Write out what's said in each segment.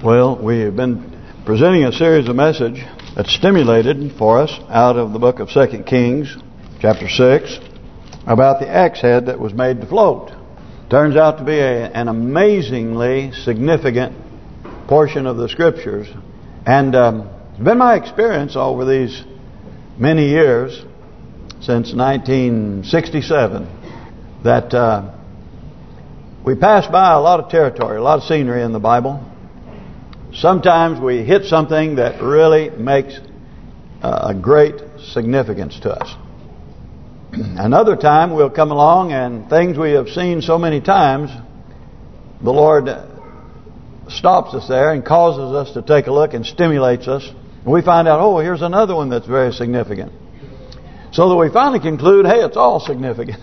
Well, we have been presenting a series of message that's stimulated for us out of the book of 2 Kings, chapter 6, about the axe head that was made to float. Turns out to be an amazingly significant portion of the Scriptures. And it's been my experience over these many years, since 1967, that we pass by a lot of territory, a lot of scenery in the Bible. Sometimes we hit something that really makes a great significance to us. Another time we'll come along and things we have seen so many times, the Lord stops us there and causes us to take a look and stimulates us. And we find out, oh, here's another one that's very significant. So that we finally conclude, hey, it's all significant.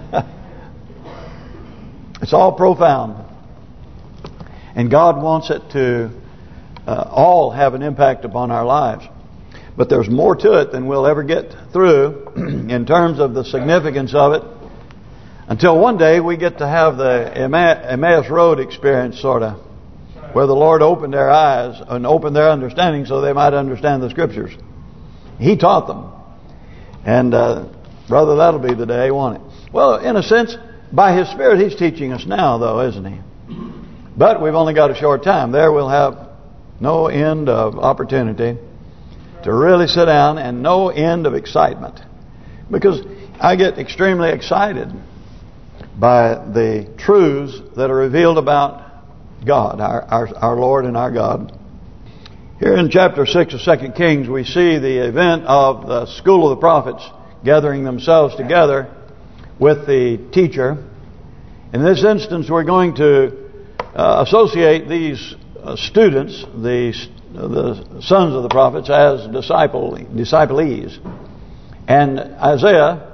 It's all profound. And God wants it to all have an impact upon our lives. But there's more to it than we'll ever get through in terms of the significance of it, until one day we get to have the Emmaus Road experience, sort of, where the Lord opened their eyes and opened their understanding so they might understand the Scriptures. He taught them. And brother, that'll be the day, won't it? Well, in a sense, by His Spirit He's teaching us now, though, isn't He? But we've only got a short time. There we'll have no end of opportunity to really sit down, and no end of excitement. Because I get extremely excited by the truths that are revealed about God, our Lord and our God. Here in chapter 6 of 2 Kings, we see the event of the school of the prophets gathering themselves together with the teacher. In this instance, we're going to associate these students, the sons of the prophets, as disciplees. And Isaiah,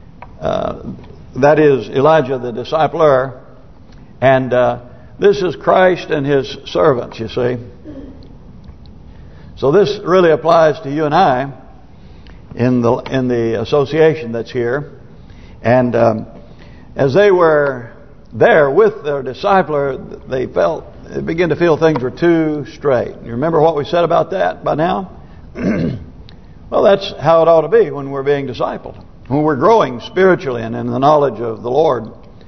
that is Elijah the discipler, and this is Christ and His servants, you see. So this really applies to you and I in the association that's here. And as they were there with their discipler, they began to feel things were too straight. You remember what we said about that by now? Well, that's how it ought to be when we're being discipled. When we're growing spiritually and in the knowledge of the Lord,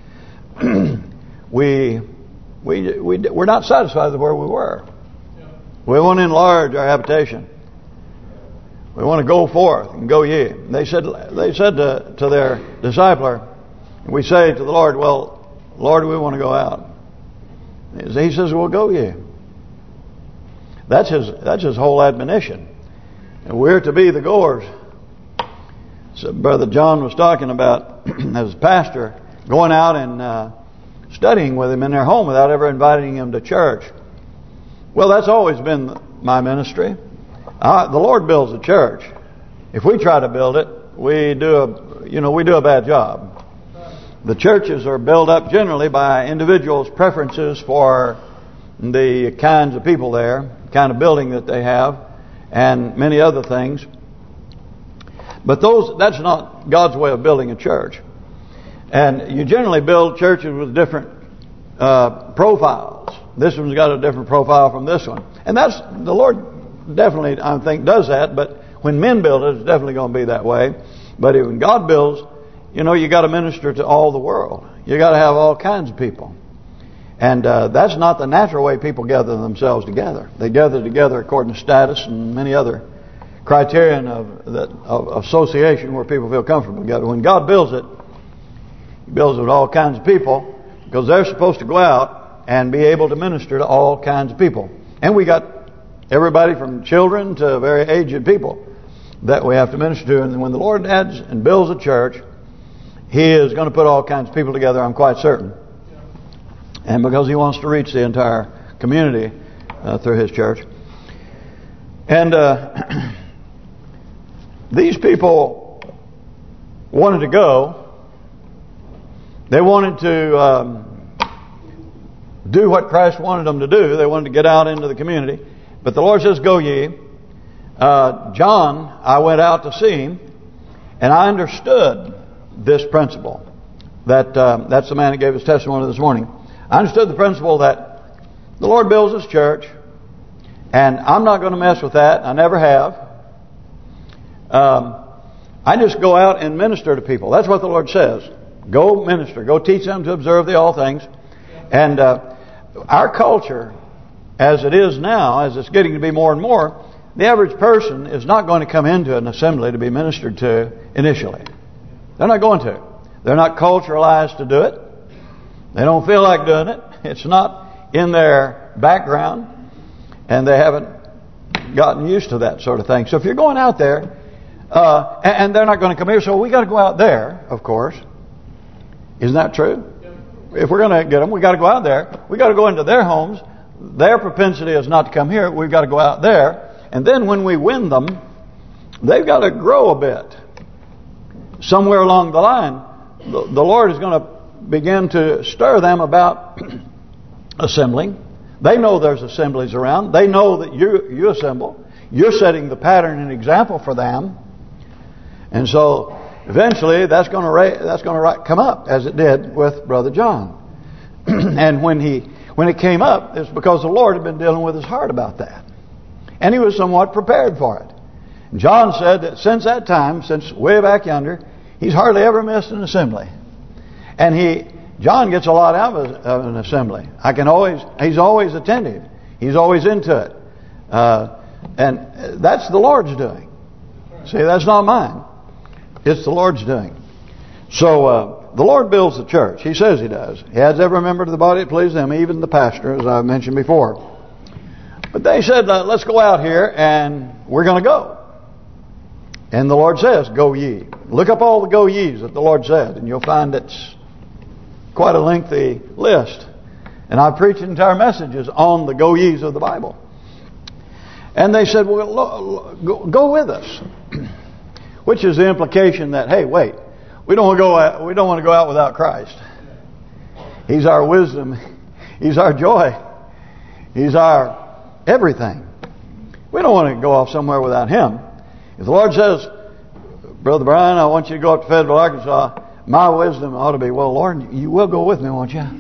we're not satisfied with where we were. We want to enlarge our habitation. We want to go forth and go ye. They said to their discipler, we say to the Lord, well, Lord, we want to go out. He says, well, go ye. That's his whole admonition. And we're to be the goers. So Brother John was talking about, as a pastor, going out and studying with him in their home without ever inviting him to church. Well, that's always been my ministry. The Lord builds a church. If we try to build it, we do a bad job. The churches are built up generally by individuals' preferences for the kinds of people there, kind of building that they have, and many other things. But that's not God's way of building a church. And you generally build churches with different profiles. This one's got a different profile from this one. And the Lord definitely, I think, does that. But when men build it, it's definitely going to be that way. But when God builds, you got to minister to all the world. You got to have all kinds of people. And that's not the natural way people gather themselves together. They gather together according to status and many other criterion of association where people feel comfortable together. When God builds it, He builds it with all kinds of people, because they're supposed to go out and be able to minister to all kinds of people. And we got everybody from children to very aged people that we have to minister to. And when the Lord adds and builds a church, He is going to put all kinds of people together, I'm quite certain. And because He wants to reach the entire community through His church. And these people wanted to go. They wanted to do what Christ wanted them to do. They wanted to get out into the community. But the Lord says, go ye. John, I went out to see him, and I understood this principle. That's the man that gave his testimony this morning. I understood the principle that the Lord builds His church, And I'm not going to mess with that. I never have. I just go out and minister to people. That's what the Lord says. Go minister. Go teach them to observe all things. And our culture, as it is now, as it's getting to be more and more, the average person is not going to come into an assembly to be ministered to initially. They're not going to. They're not culturalized to do it. They don't feel like doing it. It's not in their background. And they haven't gotten used to that sort of thing. So if you're going out there, and they're not going to come here, so we got to go out there, of course. Isn't that true? If we're going to get them, we got to go out there. We got to go into their homes. Their propensity is not to come here. We've got to go out there. And then when we win them, they've got to grow a bit. Somewhere along the line, the Lord is going to begin to stir them about assembling. They know there's assemblies around. They know that you assemble. You're setting the pattern and example for them. And so eventually that's going to come up, as it did with Brother John. And when it came up, it's because the Lord had been dealing with his heart about that. And he was somewhat prepared for it. And John said that since that time, since way back yonder, he's hardly ever missed an assembly. And John gets a lot out of an assembly. He's always attentive. He's always into it. And that's the Lord's doing. See, that's not mine. It's the Lord's doing. So the Lord builds the church. He says He does. He adds every member to the body that pleases Him, even the pastor, as I mentioned before. But they said, let's go out here, and we're going to go. And the Lord says, go ye. Look up all the go ye's that the Lord said, and you'll find it's quite a lengthy list. And I've preached entire messages on the go ye's of the Bible. And they said, well, go with us. Which is the implication that, hey, wait, we don't want to go out without Christ. He's our wisdom. He's our joy. He's our everything. We don't want to go off somewhere without Him. If the Lord says, Brother Brian, I want you to go up to Fayetteville, Arkansas, my wisdom ought to be, well, Lord, you will go with me, won't you?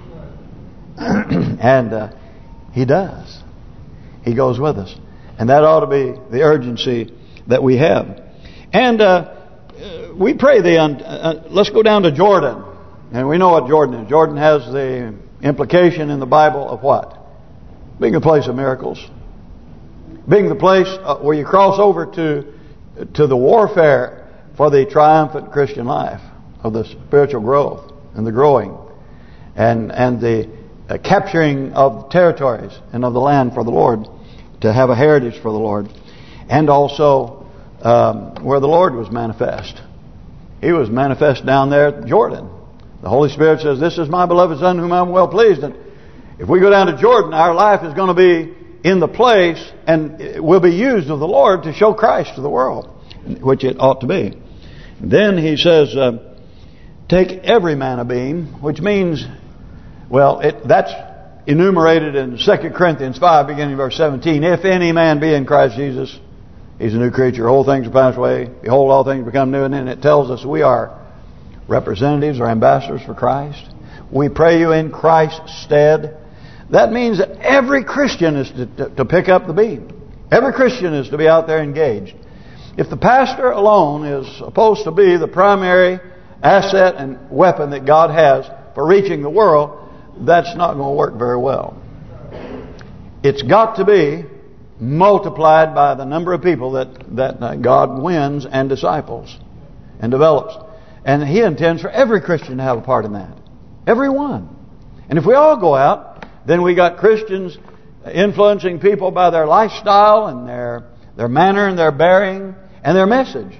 And He does. He goes with us. And that ought to be the urgency that we have. And we pray let's go down to Jordan. And we know what Jordan is. Jordan has the implication in the Bible of what? Being a place of miracles. Being the place where you cross over to the warfare for the triumphant Christian life, of the spiritual growth and the growing and the capturing of territories and of the land for the Lord, to have a heritage for the Lord. And also where the Lord was manifest. He was manifest down there at Jordan. The Holy Spirit says, this is my beloved Son whom I'm well pleased. And if we go down to Jordan, our life is going to be in the place and it will be used of the Lord to show Christ to the world, which it ought to be. Then He says, take every man a beam, which means, well, that's enumerated in 2 Corinthians 5, beginning verse 17. If any man be in Christ Jesus, he's a new creature. Old things are passed away. Behold, all things become new. And then it tells us we are representatives or ambassadors for Christ. We pray you in Christ's stead. That means that every Christian is to pick up the beam. Every Christian is to be out there engaged. If the pastor alone is supposed to be the primary asset and weapon that God has for reaching the world, that's not going to work very well. It's got to be multiplied by the number of people that God wins and disciples and develops. And He intends for every Christian to have a part in that. Every one. And if we all go out, then we got Christians influencing people by their lifestyle and their manner and their bearing and their message.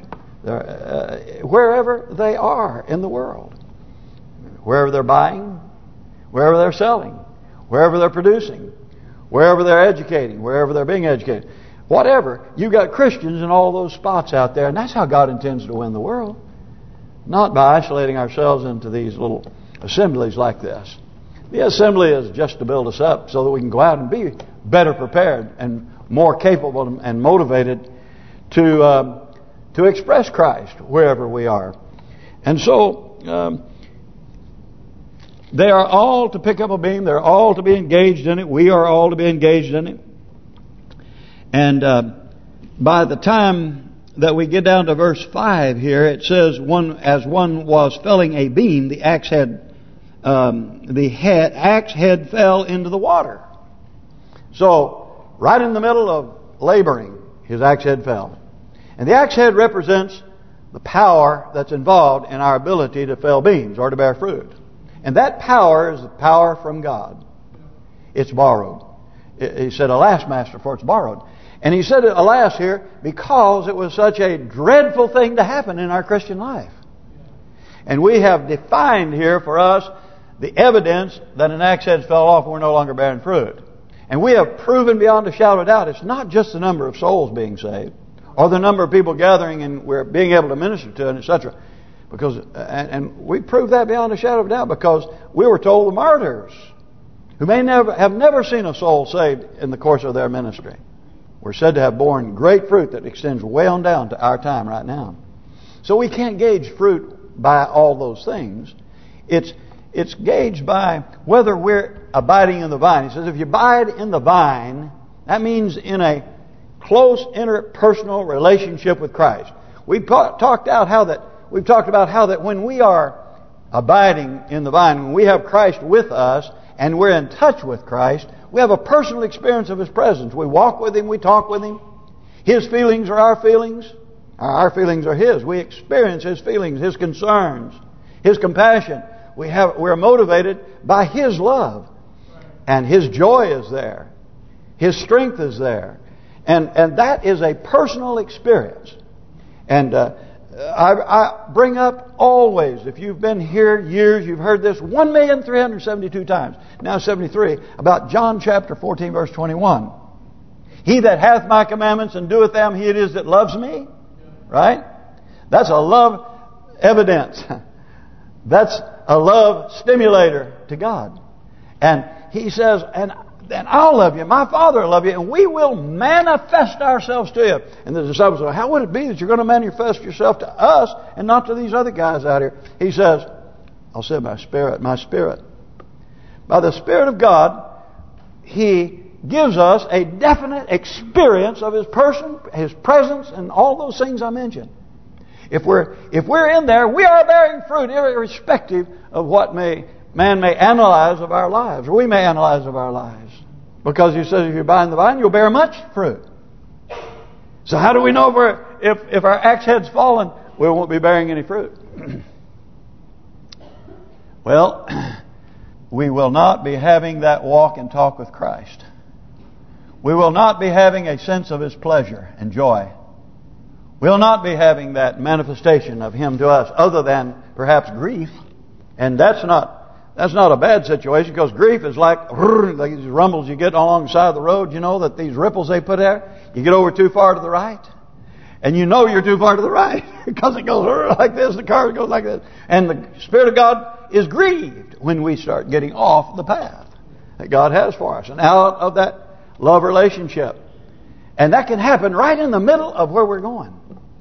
Wherever they are in the world. Wherever they're buying, wherever they're selling, wherever they're producing, wherever they're educating, wherever they're being educated. Whatever, you've got Christians in all those spots out there, and that's how God intends to win the world. Not by isolating ourselves into these little assemblies like this. The assembly is just to build us up so that we can go out and be better prepared and more capable and motivated to express Christ wherever we are. And so they are all to pick up a beam. They're all to be engaged in it. We are all to be engaged in it. And by the time that we get down to verse 5 here, it says, as one was felling a beam, the axe head fell into the water. So, right in the middle of laboring, his axe head fell. And the axe head represents the power that's involved in our ability to fell beams or to bear fruit. And that power is the power from God. It's borrowed. He said, alas, master, for it's borrowed. And he said, alas, here, because it was such a dreadful thing to happen in our Christian life. And we have defined here for us the evidence that an axe head fell off and we're no longer bearing fruit. And we have proven beyond a shadow of doubt, it's not just the number of souls being saved, or the number of people gathering and we're being able to minister to, and etc. Because and we proved that beyond a shadow of doubt because we were told the martyrs, who may have never seen a soul saved in the course of their ministry, were said to have borne great fruit that extends way on down to our time right now. So we can't gauge fruit by all those things. It's gauged by whether we're abiding in the vine. He says if you abide in the vine, that means in a close interpersonal relationship with Christ. We've talked about how that when we are abiding in the vine, when we have Christ with us and we're in touch with Christ, we have a personal experience of His presence. We walk with Him, we talk with Him. His feelings are our feelings. Our feelings are His. We experience His feelings, His concerns, His compassion. We're motivated by His love. And His joy is there. His strength is there. And that is a personal experience. And I bring up always, if you've been here years, you've heard this 1,372 times, now 73, about John chapter 14, verse 21. He that hath my commandments and doeth them, he it is that loves me. Right? That's a love evidence. That's a love stimulator to God. And He says, and I'll love you, my Father will love you, and we will manifest ourselves to you. And the disciples say, how would it be that you're going to manifest yourself to us and not to these other guys out here? He says, I'll say my Spirit. By the Spirit of God, He gives us a definite experience of His person, His presence, and all those things I mentioned. If we're in there, we are bearing fruit, irrespective of what man may analyze of our lives, or we may analyze of our lives. Because He says if you abide in the vine, you'll bear much fruit. So how do we know if our axe head's fallen, we won't be bearing any fruit? Well, we will not be having that walk and talk with Christ. We will not be having a sense of His pleasure and joy. We'll not be having that manifestation of Him to us, other than perhaps grief. And that's not a bad situation, because grief is like these rumbles you get along the side of the road. You know that these ripples they put there, you get over too far to the right, and you know you're too far to the right because it goes like this, the car goes like this, and the Spirit of God is grieved when we start getting off the path that God has for us and out of that love relationship. And that can happen right in the middle of where we're going,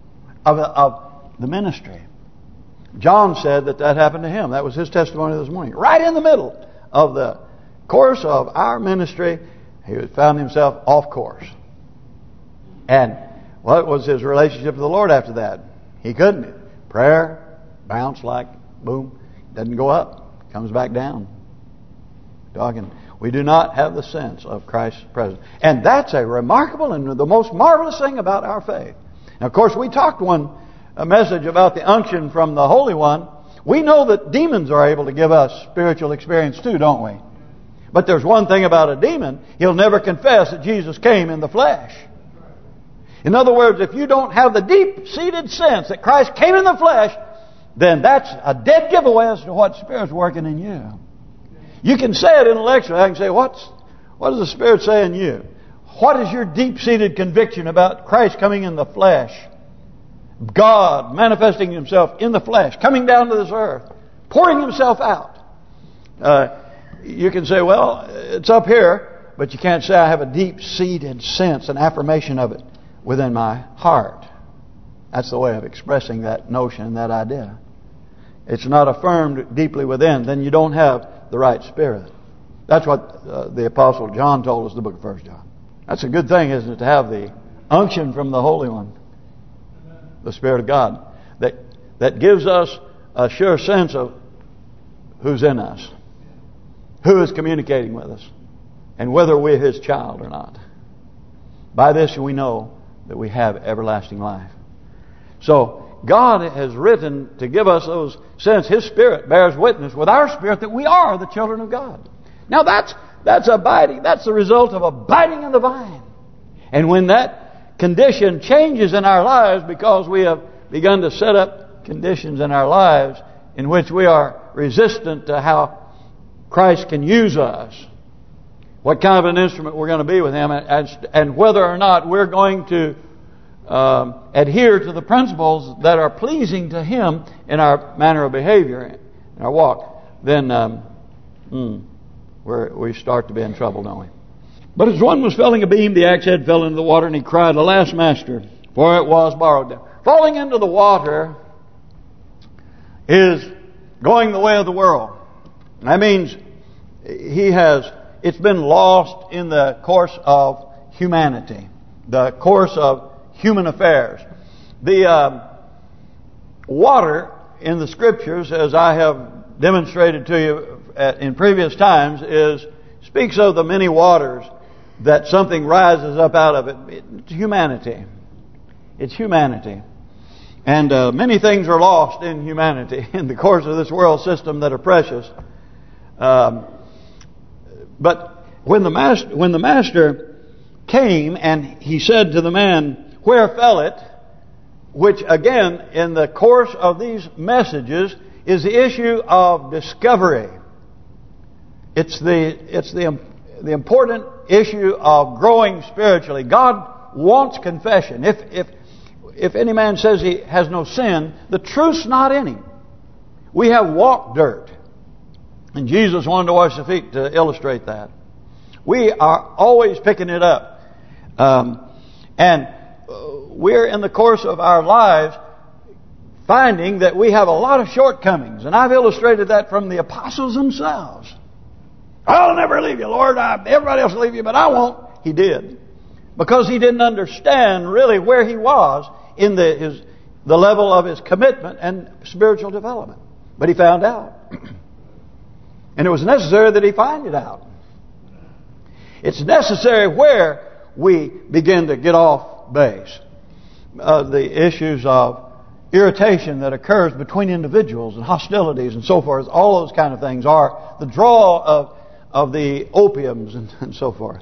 of the ministry. John said that happened to him. That was his testimony this morning. Right in the middle of the course of our ministry, he found himself off course. And what was his relationship with the Lord after that? He couldn't. Prayer, bounce like, boom, doesn't go up, comes back down. Talking. We do not have the sense of Christ's presence. And that's a remarkable and the most marvelous thing about our faith. Now, of course, we talked a message about the unction from the Holy One. We know that demons are able to give us spiritual experience too, don't we? But there's one thing about a demon. He'll never confess that Jesus came in the flesh. In other words, if you don't have the deep-seated sense that Christ came in the flesh, then that's a dead giveaway as to what Spirit's working in you. You can say it intellectually. I can say, what does the Spirit say in you? What is your deep-seated conviction about Christ coming in the flesh? God manifesting Himself in the flesh, coming down to this earth, pouring Himself out. You can say, well, it's up here, but you can't say I have a deep-seated sense and affirmation of it within my heart. That's the way of expressing that notion, that idea. It's not affirmed deeply within, then you don't have the right spirit. That's what the Apostle John told us in the book of 1 John. That's a good thing, isn't it, to have the unction from the Holy One, the Spirit of God, that gives us a sure sense of who's in us, who is communicating with us, and whether we're His child or not. By this we know that we have everlasting life. So God has written to give us those sense. His Spirit bears witness with our spirit that we are the children of God. Now that's abiding. That's the result of abiding in the vine. And when that condition changes in our lives, because we have begun to set up conditions in our lives in which we are resistant to how Christ can use us, what kind of an instrument we're going to be with Him, and whether or not we're going to adhere to the principles that are pleasing to Him in our manner of behavior, in our walk, then we start to be in trouble, don't we? But as one was felling a beam, the axe head fell into the water, and he cried, "Alas, master, for it was borrowed." Falling into the water is going the way of the world. That means it's been lost in the course of humanity, the course of human affairs. The water in the Scriptures, as I have demonstrated to you in previous times, speaks of the many waters that something rises up out of it. It's humanity. It's humanity. And many things are lost in humanity in the course of this world system that are precious. But when the master came and he said to the man, "Where fell it?" which again in the course of these messages is the issue of discovery. It's the important issue of growing spiritually. God wants confession. If any man says he has no sin, the truth's not in him. We have walked dirt. And Jesus wanted to wash the feet to illustrate that. We are always picking it up. And we're in the course of our lives finding that we have a lot of shortcomings. And I've illustrated that from the apostles themselves. "I'll never leave you, Lord. Everybody else will leave you, but I won't." He did. Because he didn't understand really where he was in the level of his commitment and spiritual development. But he found out. And it was necessary that he find it out. It's necessary where we begin to get off base. The issues of irritation that occurs between individuals and hostilities and so forth, all those kind of things are the draw of the opiums and so forth.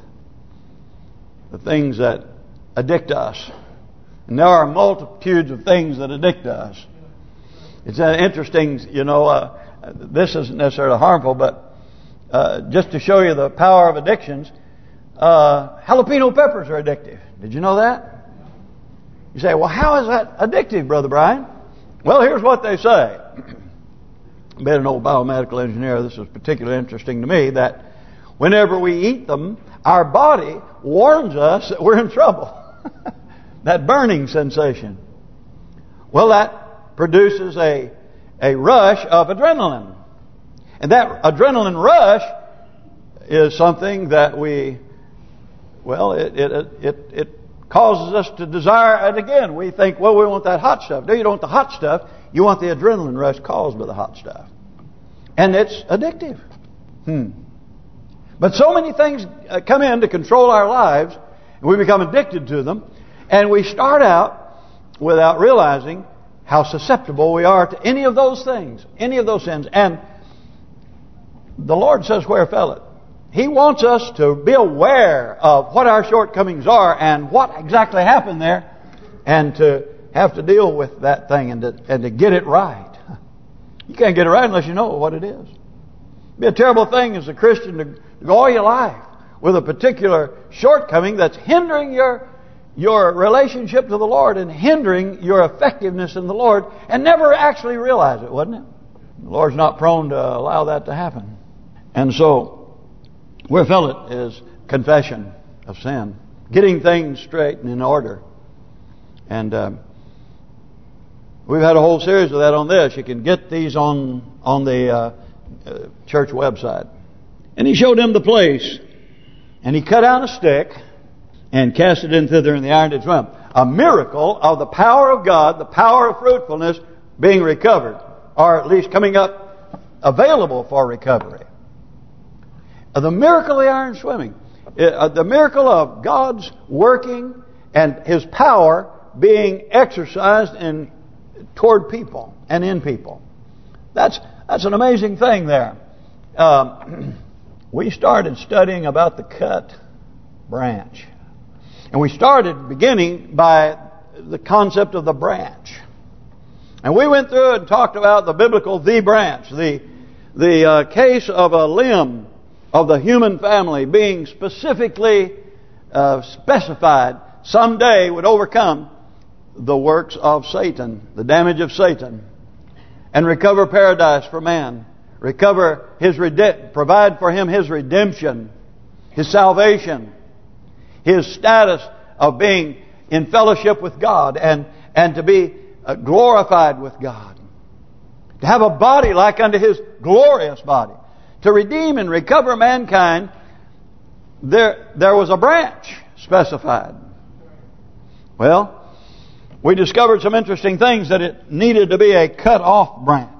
The things that addict us. And there are multitudes of things that addict us. It's interesting, this isn't necessarily harmful, but just to show you the power of addictions, jalapeno peppers are addictive. Did you know that? You say, "Well, how is that addictive, Brother Brian?" Well, here's what they say. Being an old biomedical engineer, this is particularly interesting to me, that whenever we eat them, our body warns us that we're in trouble. That burning sensation. Well, that produces a rush of adrenaline. And that adrenaline rush is something that it causes us to desire it again. We think, well, we want that hot stuff. No, you don't want the hot stuff. You want the adrenaline rush caused by the hot stuff. And it's addictive. But so many things come in to control our lives, and we become addicted to them. And we start out without realizing how susceptible we are to any of those things, any of those sins. And the Lord says, "Where fell it?" He wants us to be aware of what our shortcomings are and what exactly happened there, and to have to deal with that thing and to get it right. You can't get it right unless you know what it is. It'd be a terrible thing as a Christian to go all your life with a particular shortcoming that's hindering your relationship to the Lord and hindering your effectiveness in the Lord, and never actually realize it, wouldn't it? The Lord's not prone to allow that to happen. And so, where fell it is confession of sin, getting things straight and in order. And we've had a whole series of that on this. You can get these on the church website. And he showed him the place, and he cut out a stick, and cast it in thither, and the iron did swim. A miracle of the power of God, the power of fruitfulness being recovered, or at least coming up available for recovery. The miracle of the iron swimming. The miracle of God's working and His power being exercised toward people and in people. That's an amazing thing there. We started studying about the cut branch. And we started beginning by the concept of the branch. And we went through and talked about the biblical the branch, the case of a limb of the human family being specifically specified someday would overcome the works of Satan, the damage of Satan, and recover paradise for man, provide for him his redemption, his salvation, his status of being in fellowship with God and to be glorified with God. To have a body like unto His glorious body. To redeem and recover mankind, there was a branch specified. Well, we discovered some interesting things, that it needed to be a cut-off branch.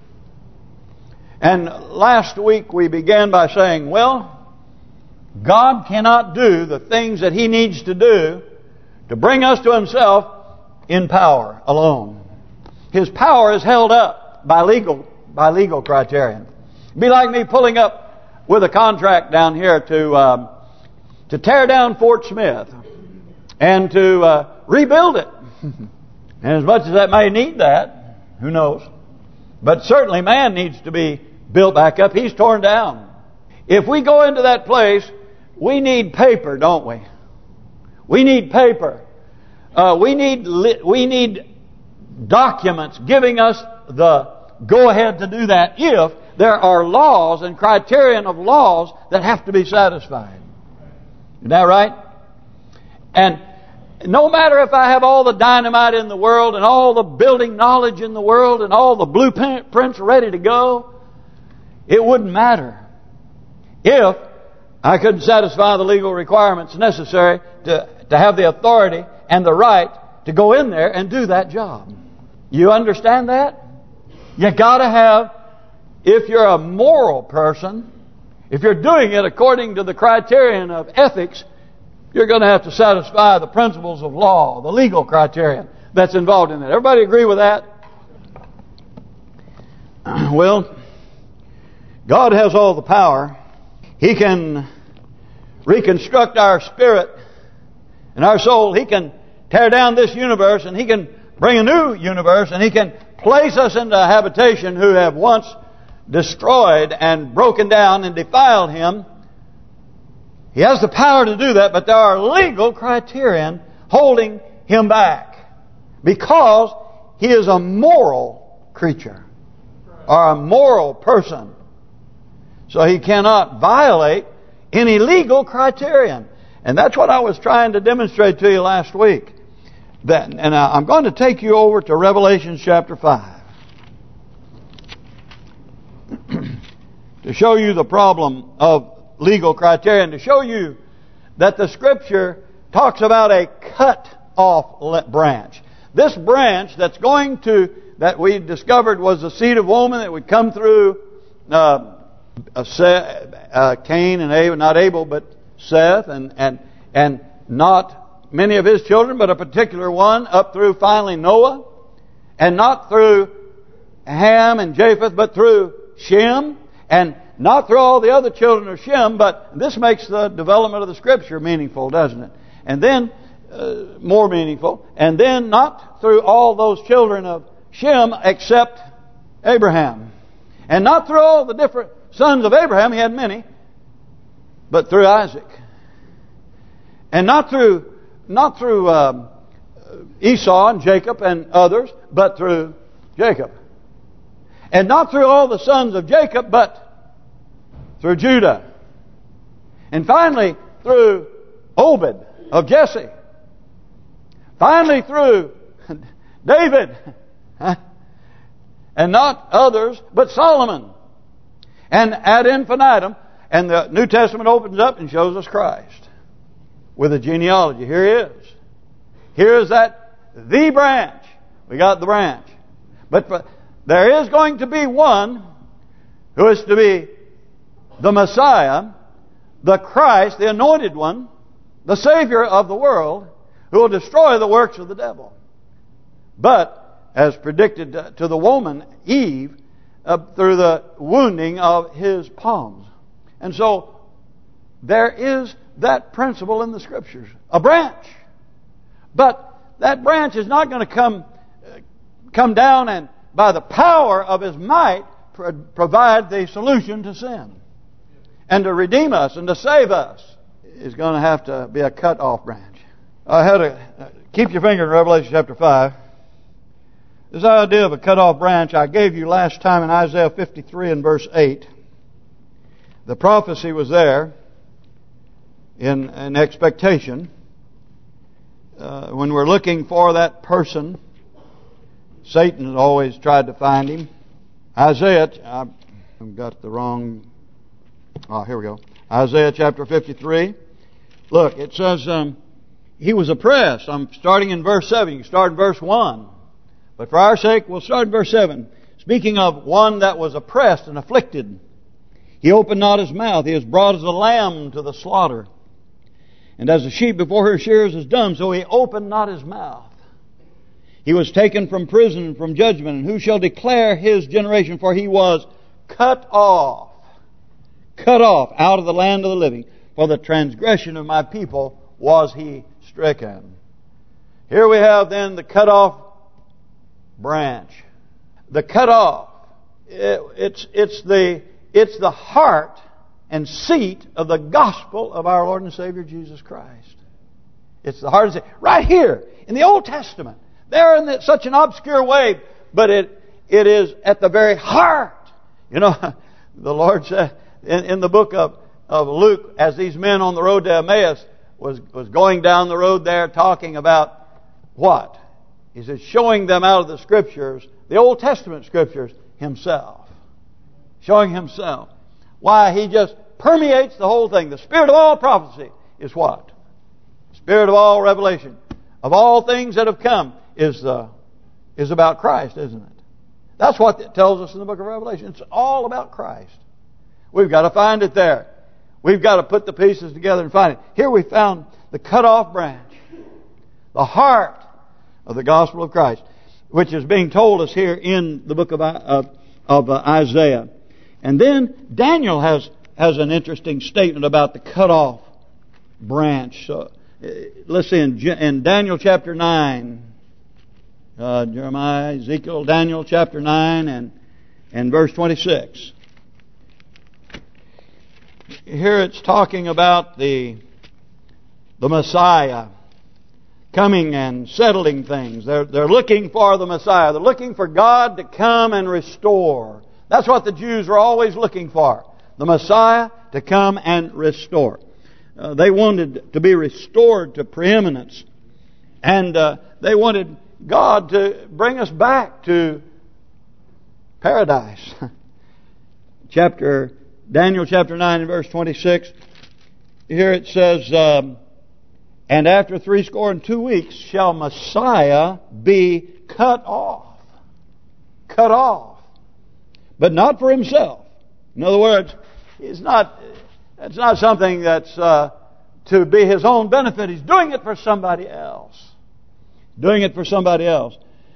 And last week we began by saying, well, God cannot do the things that He needs to do to bring us to Himself in power alone. His power is held up by legal criterion. It'd be like me pulling up with a contract down here to tear down Fort Smith and to rebuild it. And as much as that may need that, who knows? But certainly man needs to be built back up. He's torn down. If we go into that place, we need paper, don't we? We need paper. We need documents giving us the go-ahead to do that if there are laws and criterion of laws that have to be satisfied. Isn't that right? And no matter if I have all the dynamite in the world and all the building knowledge in the world and all the blueprints ready to go, it wouldn't matter if I couldn't satisfy the legal requirements necessary to have the authority and the right to go in there and do that job. You understand that? You got to have, if you're a moral person, if you're doing it according to the criterion of ethics, you're going to have to satisfy the principles of law, the legal criterion that's involved in that. Everybody agree with that? Well, God has all the power. He can reconstruct our spirit and our soul. He can tear down this universe and He can bring a new universe, and He can place us into a habitation who have once destroyed and broken down and defiled Him. He has the power to do that, but there are legal criterion holding Him back because He is a moral creature or a moral person. So He cannot violate any legal criterion. And that's what I was trying to demonstrate to you last week. And I'm going to take you over to Revelation chapter 5 to show you the problem of legal criterion, to show you that the Scripture talks about a cut-off branch. This branch that we discovered was the seed of woman that would come through Cain and Abel, not Abel, but Seth, and not many of his children, but a particular one, up through finally Noah, and not through Ham and Japheth, but through Shem, and not through all the other children of Shem. But this makes the development of the Scripture meaningful, doesn't it? And then more meaningful, and then not through all those children of Shem except Abraham, and not through all the different sons of Abraham. He had many, but through Isaac, and not through Esau and Jacob and others, but through Jacob. And not through all the sons of Jacob, but through Judah. And finally, through Obed of Jesse. Finally, through David. And not others, but Solomon. And ad infinitum. And the New Testament opens up and shows us Christ. with a genealogy. Here he is. Here is the branch. We got the branch. But there is going to be one who is to be the Messiah, the Christ, the Anointed One, the Savior of the world, who will destroy the works of the devil. But, as predicted to the woman, Eve, through the wounding of his palms. And so, there is that principle in the Scriptures. A branch. But that branch is not going to come down and, by the power of His might, provide the solution to sin. And to redeem us and to save us is going to have to be a cut-off branch. I had keep your finger in Revelation chapter 5. This idea of a cut-off branch I gave you last time in Isaiah 53 and verse 8. The prophecy was there in expectation. When we're looking for that person, Satan has always tried to find him. Isaiah, I've got the wrong... here we go. Isaiah chapter 53. Look, it says, he was oppressed. I'm starting in verse 7. You can start in verse 1. But for our sake, we'll start in verse 7. Speaking of one that was oppressed and afflicted. He opened not his mouth. He was brought as a lamb to the slaughter. And as a sheep before her shearers is dumb, so he opened not his mouth. He was taken from prison and from judgment. And who shall declare his generation? For he was cut off. Cut off out of the land of the living. For the transgression of my people was he stricken. Here we have then the cut off branch. The cut off. It's the heart and seat of the gospel of our Lord and Savior Jesus Christ. It's the heart and seat. Right here in the Old Testament. There in such an obscure way. But it is at the very heart. You know, the Lord said in the book of Luke, as these men on the road to Emmaus was going down the road there talking about what? He said, showing them out of the Scriptures, the Old Testament Scriptures, Himself. Showing Himself. Why, He just permeates the whole thing. The Spirit of all prophecy is what? The Spirit of all revelation. Of all things that have come is about Christ, isn't it? That's what it tells us in the book of Revelation. It's all about Christ. We've got to find it there. We've got to put the pieces together and find it. Here we found the cut-off branch. The heart of the gospel of Christ, which is being told us here in the book of Isaiah. And then Daniel has an interesting statement about the cut-off branch. So, let's see, in Daniel chapter 9, Jeremiah, Ezekiel, Daniel chapter 9 and verse 26. Here it's talking about the Messiah coming and settling things. They're looking for the Messiah. They're looking for God to come and restore. That's what the Jews were always looking for. The Messiah to come and restore. They wanted to be restored to preeminence. And they wanted God to bring us back to paradise. Daniel chapter 9 and verse 26. Here it says, and after 62 weeks shall Messiah be cut off. Cut off. But not for Himself. In other words, it's not something that's to be His own benefit. He's doing it for somebody else. Doing it for somebody else.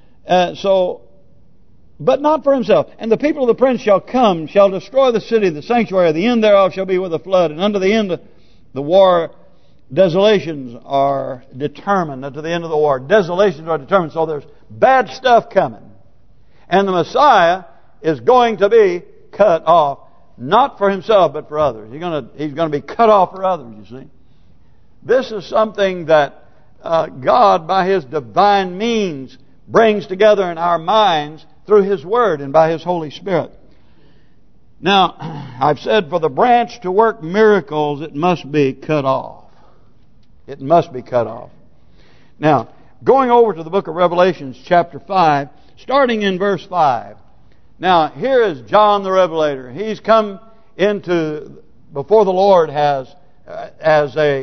But not for Himself. And the people of the prince shall come, shall destroy the city, the sanctuary. The end thereof shall be with a flood. And unto the end of the war, desolations are determined. Unto the end of the war, desolations are determined. So there's bad stuff coming. And the Messiah is going to be cut off. Not for Himself, but for others. He's going to be cut off for others, you see. This is something that God, by His divine means, brings together in our minds through His Word and by His Holy Spirit. Now, I've said for the branch to work miracles, it must be cut off. It must be cut off. Now, going over to the book of Revelation, chapter 5, starting in verse 5. Now, here is John the Revelator. He's come before the Lord as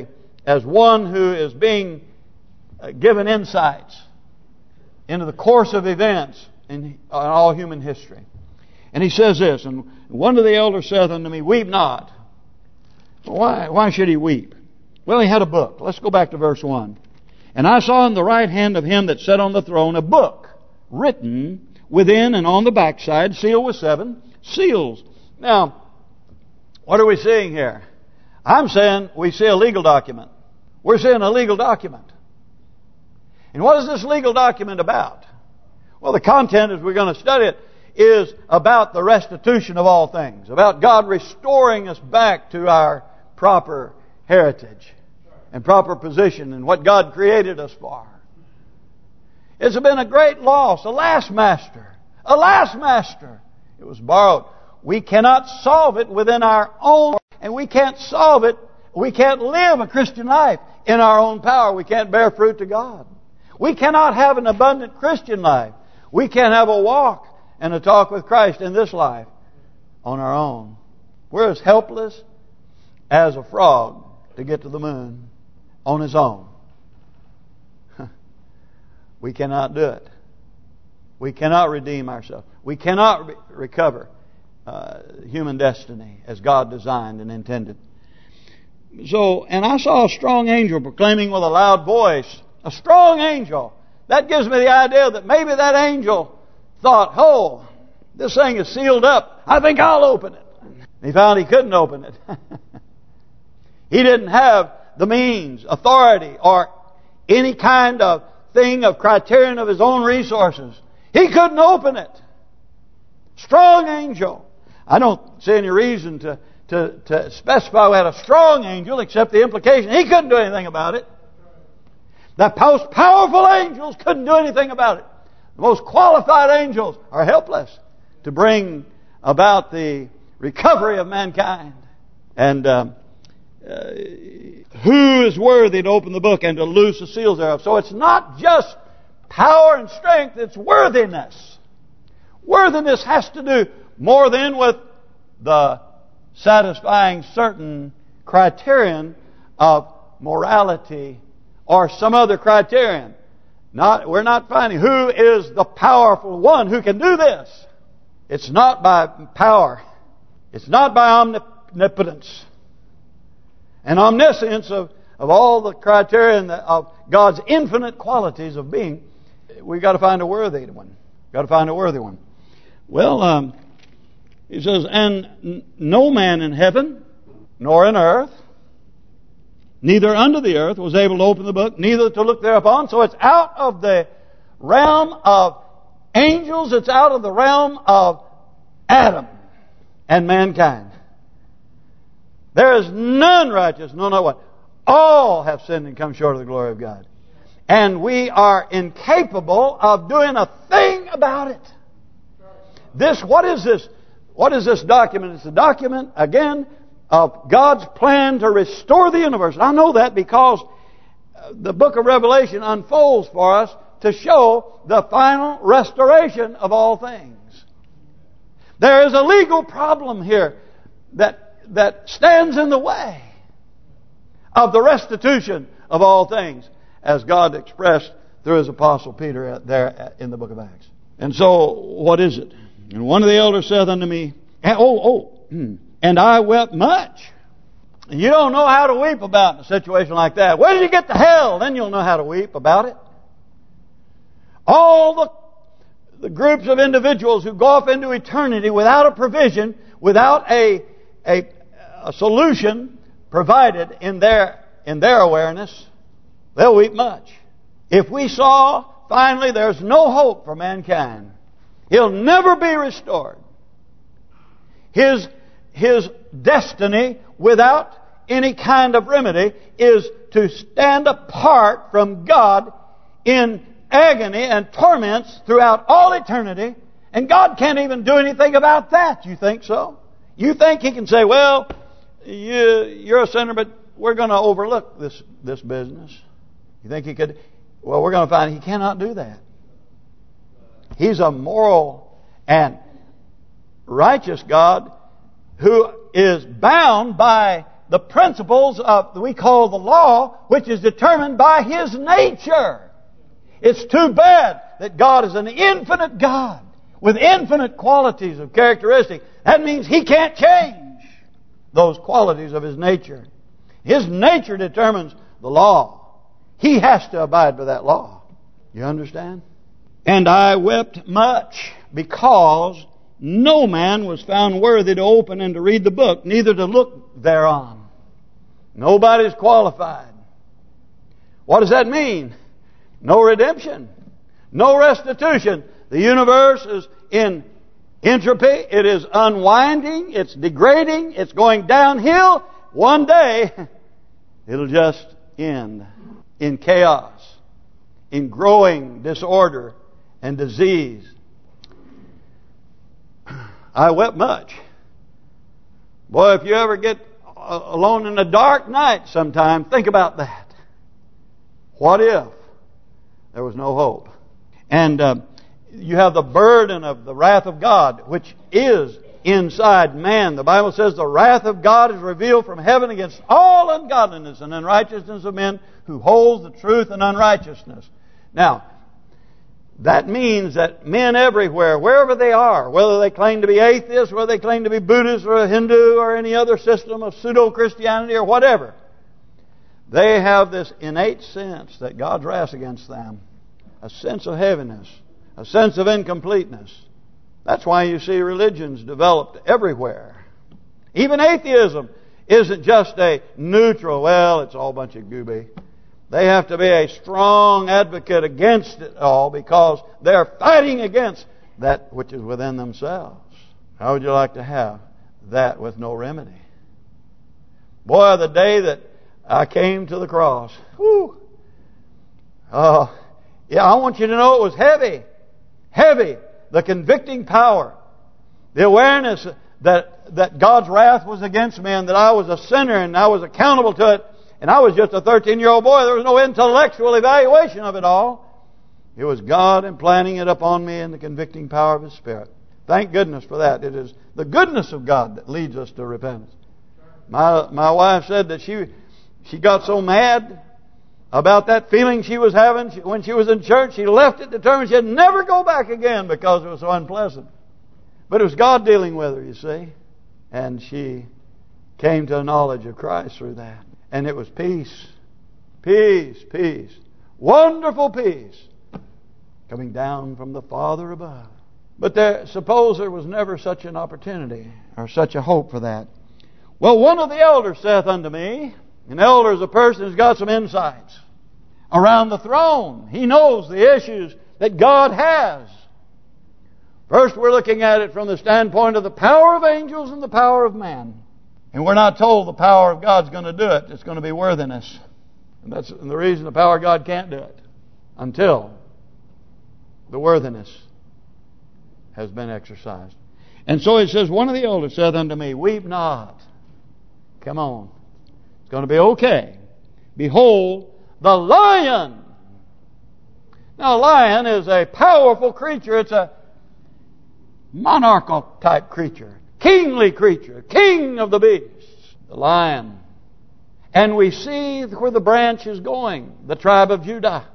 as one who is being given insights into the course of events in all human history. And he says this, and one of the elders saith unto me, Weep not. Why should he weep? Well, he had a book. Let's go back to verse 1. And I saw in the right hand of him that sat on the throne a book written within and on the backside, sealed with 7 seals. Now, what are we seeing here? I'm saying we see a legal document. We're seeing a legal document. And what is this legal document about? Well, the content, as we're going to study it, is about the restitution of all things. About God restoring us back to our proper heritage and proper position and what God created us for. It's been a great loss. Alas, Master. Alas, Master. It was borrowed. We cannot solve it within our own, and we can't solve it. We can't live a Christian life in our own power. We can't bear fruit to God. We cannot have an abundant Christian life. We can't have a walk and a talk with Christ in this life on our own. We're as helpless as a frog to get to the moon on his own. We cannot do it. We cannot redeem ourselves. We cannot recover human destiny as God designed and intended. So, and I saw a strong angel proclaiming with a loud voice, a strong angel. That gives me the idea that maybe that angel thought, oh, this thing is sealed up. I think I'll open it. He found he couldn't open it. He didn't have the means, authority, or any kind of thing of criterion of his own resources. He couldn't open it. Strong angel. I don't see any reason to specify we had a strong angel except the implication he couldn't do anything about it. The most powerful angels couldn't do anything about it. The most qualified angels are helpless to bring about the recovery of mankind. And who is worthy to open the book and to loose the seals thereof? So it's not just power and strength, it's worthiness. Worthiness has to do more than with the satisfying certain criterion of morality or some other criterion. We're not finding who is the powerful one who can do this. It's not by power. It's not by omnipotence and omniscience of all the criterion of God's infinite qualities of being. We've got to find a worthy one. Got to find a worthy one. Well, he says, and no man in heaven, nor in earth, neither under the earth was able to open the book, neither to look thereupon. So it's out of the realm of angels. It's out of the realm of Adam and mankind. There is none righteous, no, not one. All have sinned and come short of the glory of God. And we are incapable of doing a thing about it. What is this? What is this document? It's a document, again, of God's plan to restore the universe. And I know that because the book of Revelation unfolds for us to show the final restoration of all things. There is a legal problem here that stands in the way of the restitution of all things, as God expressed through His Apostle Peter there in the book of Acts. And so, what is it? And one of the elders saith unto me, and I wept much. And you don't know how to weep about a situation like that. When you get to hell, then you'll know how to weep about it. All the groups of individuals who go off into eternity without a provision, without a solution provided in their awareness, they'll weep much. If we saw finally there's no hope for mankind, he'll never be restored. His destiny without any kind of remedy is to stand apart from God in agony and torments throughout all eternity. And God can't even do anything about that. You think so? You think He can say, well, you're a sinner, but we're going to overlook this business. You think He could? Well, we're going to find He cannot do that. He's a moral and righteous God who is bound by the principles of we call the law, which is determined by His nature. It's too bad that God is an infinite God with infinite qualities of characteristic. That means He can't change those qualities of His nature. His nature determines the law. He has to abide by that law. You understand? And I wept much because no man was found worthy to open and to read the book, neither to look thereon. Nobody's qualified. What does that mean? No redemption. No restitution. The universe is in entropy. It is unwinding. It's degrading. It's going downhill. One day, it'll just end in chaos, in growing disorder and disease. I wept much. Boy, if you ever get alone in a dark night sometime, think about that. What if there was no hope? And you have the burden of the wrath of God, which is inside man. The Bible says the wrath of God is revealed from heaven against all ungodliness and unrighteousness of men who hold the truth in unrighteousness. Now, that means that men everywhere, wherever they are, whether they claim to be atheists, whether they claim to be Buddhist or a Hindu or any other system of pseudo-Christianity or whatever, they have this innate sense that God's wrath against them. A sense of heaviness. A sense of incompleteness. That's why you see religions developed everywhere. Even atheism isn't just a neutral, well, it's all a bunch of gooby. They have to be a strong advocate against it all because they're fighting against that which is within themselves. How would you like to have that with no remedy? Boy, the day that I came to the cross, whew, yeah, I want you to know it was heavy. Heavy. The convicting power. The awareness that God's wrath was against me and that I was a sinner and I was accountable to it. And I was just a 13-year-old boy. There was no intellectual evaluation of it all. It was God implanting it upon me in the convicting power of His Spirit. Thank goodness for that. It is the goodness of God that leads us to repentance. My wife said that she got so mad about that feeling she was having when she was in church. She left it determined she'd never go back again because it was so unpleasant. But it was God dealing with her, you see. And she came to a knowledge of Christ through that. And it was peace. Peace, peace. Wonderful peace. Coming down from the Father above. But suppose there was never such an opportunity or such a hope for that. Well, one of the elders saith unto me, an elder is a person who's got some insights around the throne. He knows the issues that God has. First, we're looking at it from the standpoint of the power of angels and the power of man. And we're not told the power of God's going to do it. It's going to be worthiness. And that's the reason the power of God can't do it. Until the worthiness has been exercised. And so it says, one of the elders saith unto me, weep not. Come on. It's going to be okay. Behold, the lion. Now, a lion is a powerful creature. It's a monarchical type creature. Kingly creature. King of the beasts. The lion. And we see where the branch is going. The tribe of Judah.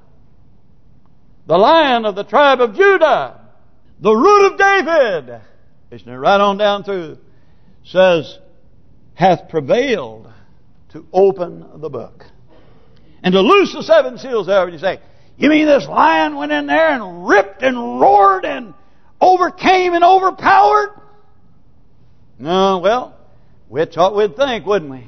The lion of the tribe of Judah. The root of David. Right on down through. Says, hath prevailed to open the book. And to loose the seven seals thereof. And you say, you mean this lion went in there and ripped and roared and overcame and overpowered? No, well, that's what we'd think, wouldn't we?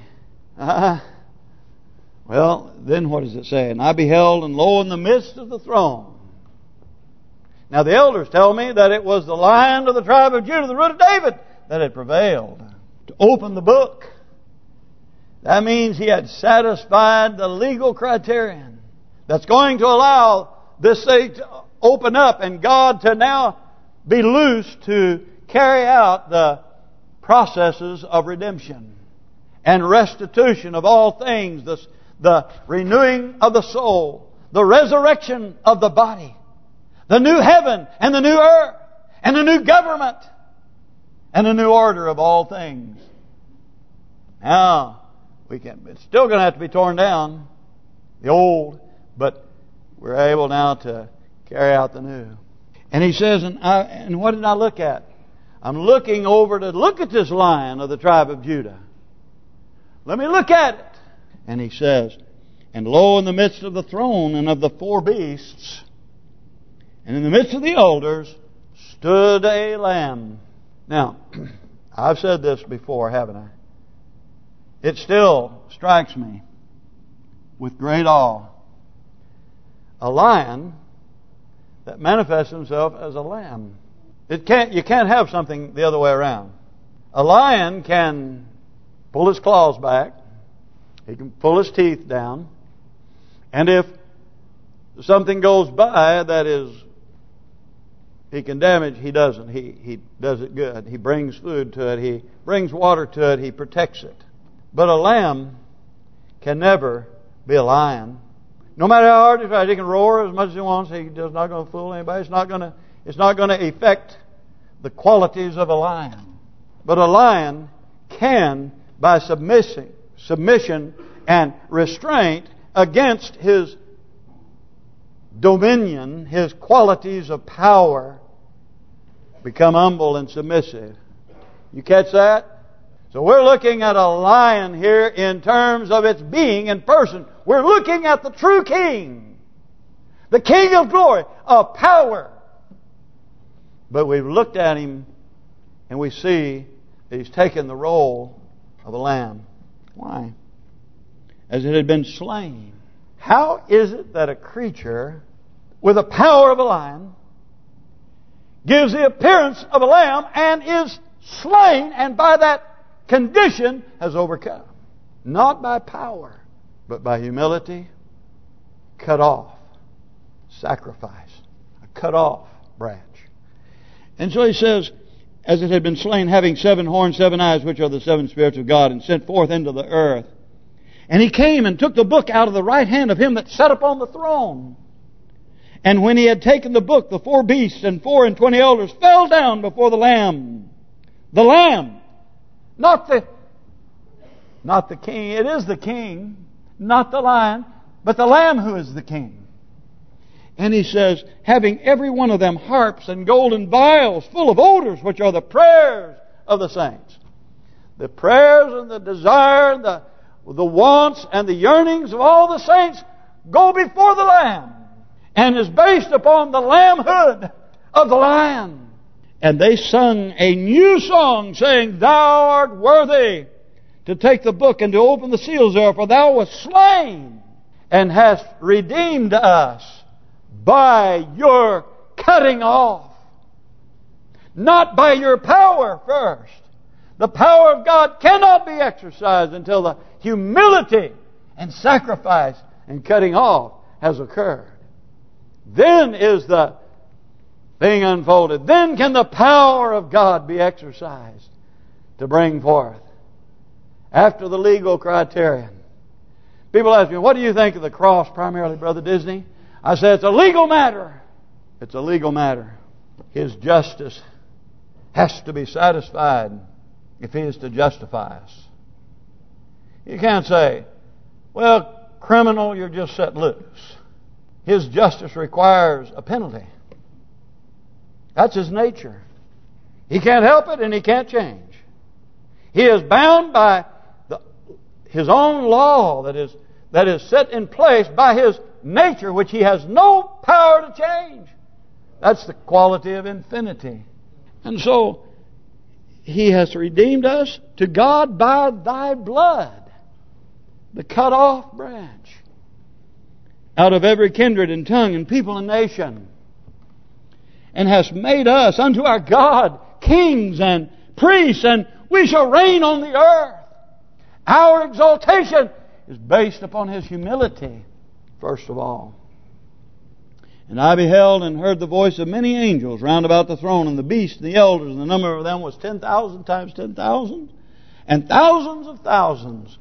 Well, then what does it say? And I beheld, and lo, in the midst of the throne. Now the elders tell me that it was the lion of the tribe of Judah, the root of David, that had prevailed to open the book. That means he had satisfied the legal criterion that's going to allow this thing to open up and God to now be loose to carry out the processes of redemption and restitution of all things, the renewing of the soul, the resurrection of the body, the new heaven and the new earth, and the new government, and a new order of all things. Now, It's still going to have to be torn down, the old, but we're able now to carry out the new. And he says, and what did I look at? I'm looking over to look at this Lion of the tribe of Judah. Let me look at it. And he says, and lo, in the midst of the throne and of the 4 beasts, and in the midst of the elders, stood a Lamb. Now, I've said this before, haven't I? It still strikes me with great awe. A lion that manifests himself as a lamb. You can't have something the other way around. A lion can pull his claws back. He can pull his teeth down. And if something goes by that is he can damage, he doesn't. He does it good. He brings food to it. He brings water to it. He protects it. But a lamb can never be a lion. No matter how hard he tries, he can roar as much as he wants. He's just not going to fool anybody. It's not going to affect the qualities of a lion. But a lion can, by submission and restraint against his dominion, his qualities of power, become humble and submissive. You catch that? So we're looking at a lion here in terms of its being and person. We're looking at the true King. The King of glory, of power. But we've looked at Him and we see that He's taken the role of a lamb. Why? As it had been slain. How is it that a creature with the power of a lion gives the appearance of a lamb and is slain, and by that condition has overcome? Not by power, but by humility, cut off, sacrifice, a cut off branch. And so he says, as it had been slain, having 7 horns, 7 eyes, which are the 7 spirits of God, and sent forth into the earth. And he came and took the book out of the right hand of him that sat upon the throne. And when he had taken the book, the 4 beasts and 24 elders fell down before the Lamb. The Lamb. Not the king. It is the king, not the lion, but the Lamb who is the king. And he says, having every one of them harps and golden vials full of odors, which are the prayers of the saints. The prayers and the desire and the wants and the yearnings of all the saints go before the Lamb, and is based upon the lambhood of the Lion. And they sung a new song, saying, Thou art worthy to take the book and to open the seals thereof, for Thou wast slain and hast redeemed us by your cutting off. Not by your power first. The power of God cannot be exercised until the humility and sacrifice and cutting off has occurred. Then is the thing unfolded. Then can the power of God be exercised to bring forth. After the legal criterion. People ask me, what do you think of the cross primarily, Brother Disney? I say it's a legal matter. It's a legal matter. His justice has to be satisfied if He is to justify us. You can't say, well, criminal, you're just set loose. His justice requires a penalty. That's His nature. He can't help it and He can't change. He is bound by His own law that is set in place by His nature, which He has no power to change. That's the quality of infinity. And so He has redeemed us to God by Thy blood, the cut off branch, out of every kindred and tongue and people and nation, and has made us unto our God kings and priests, and we shall reign on the earth. Our exaltation is based upon His humility, first of all. And I beheld and heard the voice of many angels round about the throne, and the beast and the elders, and the number of them was 10,000 times 10,000, and thousands of thousands.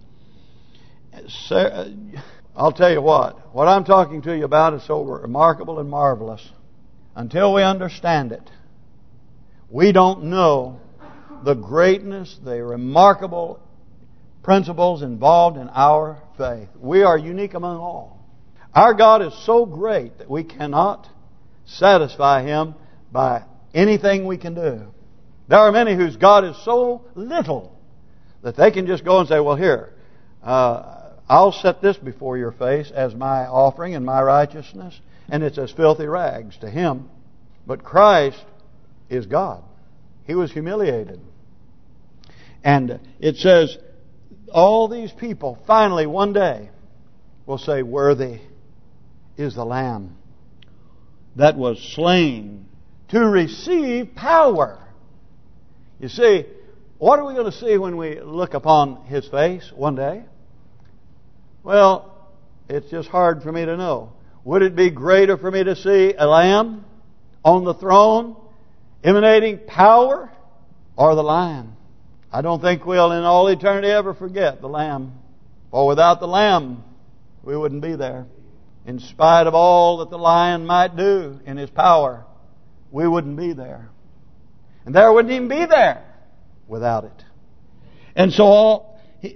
I'll tell you what I'm talking to you about is so remarkable and marvelous. Until we understand it, we don't know the greatness, the remarkable principles involved in our faith. We are unique among all. Our God is so great that we cannot satisfy Him by anything we can do. There are many whose God is so little that they can just go and say, well, here, I'll set this before your face as my offering and my righteousness, and it's as filthy rags to Him. But Christ is God. He was humiliated. And it says, all these people finally one day will say, worthy is the Lamb that was slain to receive power. You see, what are we going to see when we look upon His face one day? Well, it's just hard for me to know. Would it be greater for me to see a Lamb on the throne emanating power, or the Lion? I don't think we'll in all eternity ever forget the Lamb. For without the Lamb, we wouldn't be there. In spite of all that the Lion might do in His power, we wouldn't be there. And there wouldn't even be there without it. And so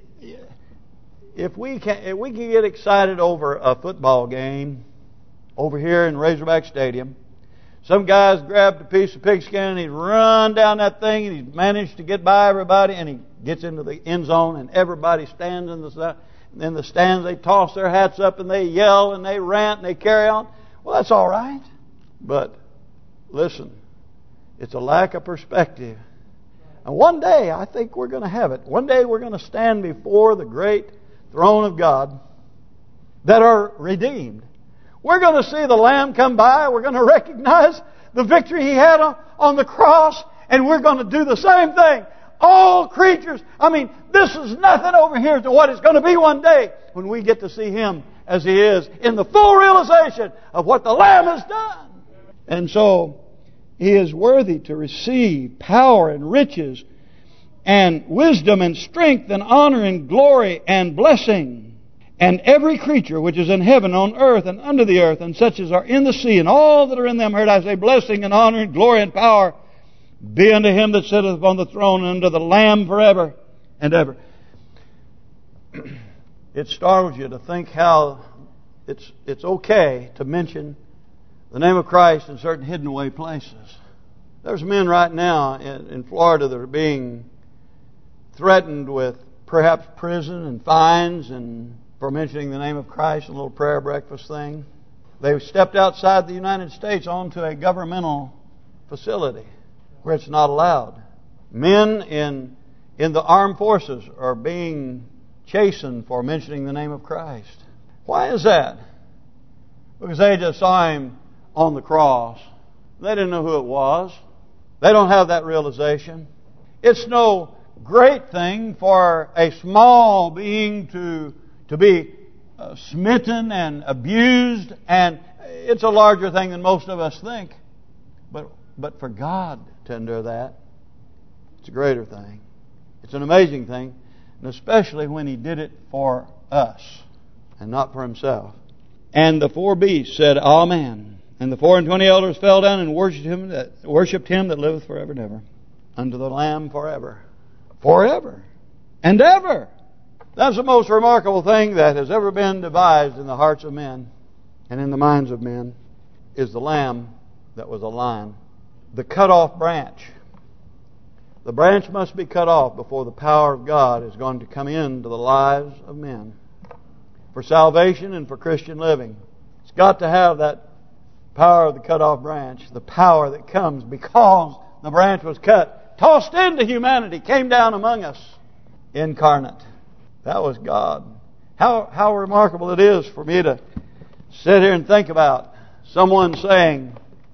if we can get excited over a football game over here in Razorback Stadium, some guy's grabbed a piece of pigskin and he's run down that thing and he's managed to get by everybody and he gets into the end zone and everybody stands in the stands. They toss their hats up and they yell and they rant and they carry on. Well, that's all right. But listen, it's a lack of perspective. And one day I think we're going to have it. One day we're going to stand before the great throne of God that are redeemed. We're going to see the Lamb come by. We're going to recognize the victory He had on the cross. And we're going to do the same thing. All creatures. I mean, this is nothing over here to what it's going to be one day when we get to see Him as He is in the full realization of what the Lamb has done. And so He is worthy to receive power and riches and wisdom and strength and honor and glory and blessing. And every creature which is in heaven, on earth, and under the earth, and such as are in the sea, and all that are in them, heard I say, blessing and honor and glory and power be unto Him that sitteth upon the throne, and unto the Lamb forever and ever. It startles you to think how it's okay to mention the name of Christ in certain hidden away places. There's men right now in Florida that are being threatened with perhaps prison and fines and for mentioning the name of Christ, a little prayer breakfast thing. They've stepped outside the United States onto a governmental facility where it's not allowed. Men in the armed forces are being chastened for mentioning the name of Christ. Why is that? Because they just saw Him on the cross. They didn't know who it was. They don't have that realization. It's no great thing for a small being to be smitten and abused, and it's a larger thing than most of us think. But for God to endure that, it's a greater thing. It's an amazing thing, and especially when He did it for us and not for Himself. And the four beasts said, Amen. And the 24 elders fell down and worshipped Him that liveth forever and ever. Unto the Lamb forever. Forever and ever. That's the most remarkable thing that has ever been devised in the hearts of men and in the minds of men, is the Lamb that was a lion. The cut off branch. The branch must be cut off before the power of God is going to come into the lives of men. For salvation and for Christian living. It's got to have that power of the cut off branch. The power that comes because the branch was cut. Tossed into humanity. Came down among us. Incarnate. That was God. How remarkable it is for me to sit here and think about someone saying,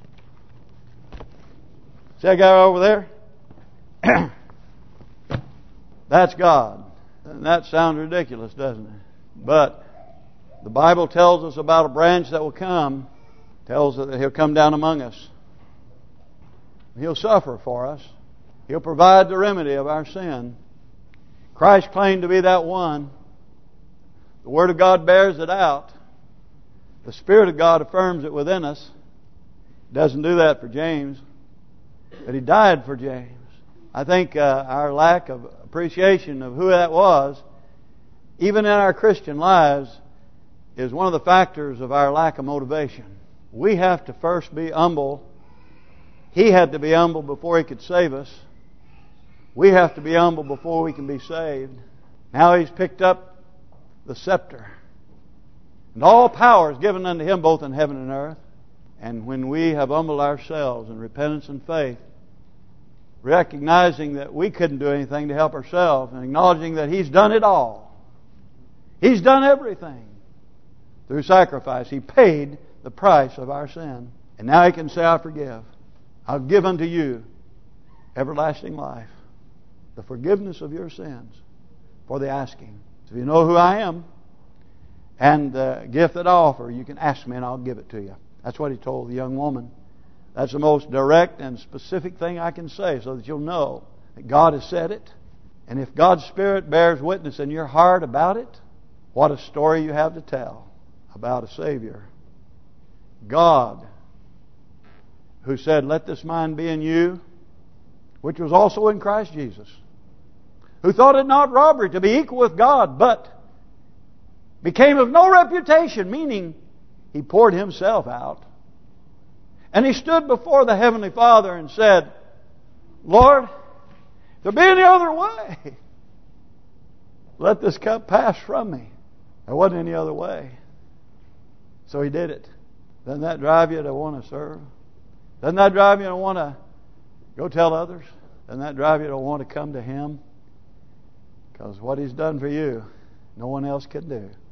see that guy over there? That's God. And that sounds ridiculous, doesn't it? But the Bible tells us about a branch that will come. Tells us that He'll come down among us. He'll suffer for us. He'll provide the remedy of our sin. Christ claimed to be that one. The Word of God bears it out. The Spirit of God affirms it within us. He doesn't do that for James, but He died for James. I think our lack of appreciation of who that was even in our Christian lives, is one of the factors of our lack of motivation. We have to first be humble. He had to be humble before He could save us. We have to be humble before we can be saved. Now He's picked up the scepter. And all power is given unto Him both in heaven and earth. And when we have humbled ourselves in repentance and faith, recognizing that we couldn't do anything to help ourselves, and acknowledging that He's done it all. He's done everything through sacrifice. He paid the price of our sin. And now He can say, I forgive. I'll give unto you everlasting life, the forgiveness of your sins for the asking. So if you know who I am and the gift that I offer, you can ask me and I'll give it to you. That's what He told the young woman. That's the most direct and specific thing I can say, so that you'll know that God has said it. And if God's Spirit bears witness in your heart about it, what a story you have to tell about a Savior. God, who said, let this mind be in you, which was also in Christ Jesus, who thought it not robbery to be equal with God, but became of no reputation, meaning He poured Himself out. And He stood before the Heavenly Father and said, Lord, if there be any other way, let this cup pass from me. There wasn't any other way. So He did it. Doesn't that drive you to want to serve? Doesn't that drive you to want to go tell others? Doesn't that drive you to want to come to Him? Because what He's done for you, no one else can do.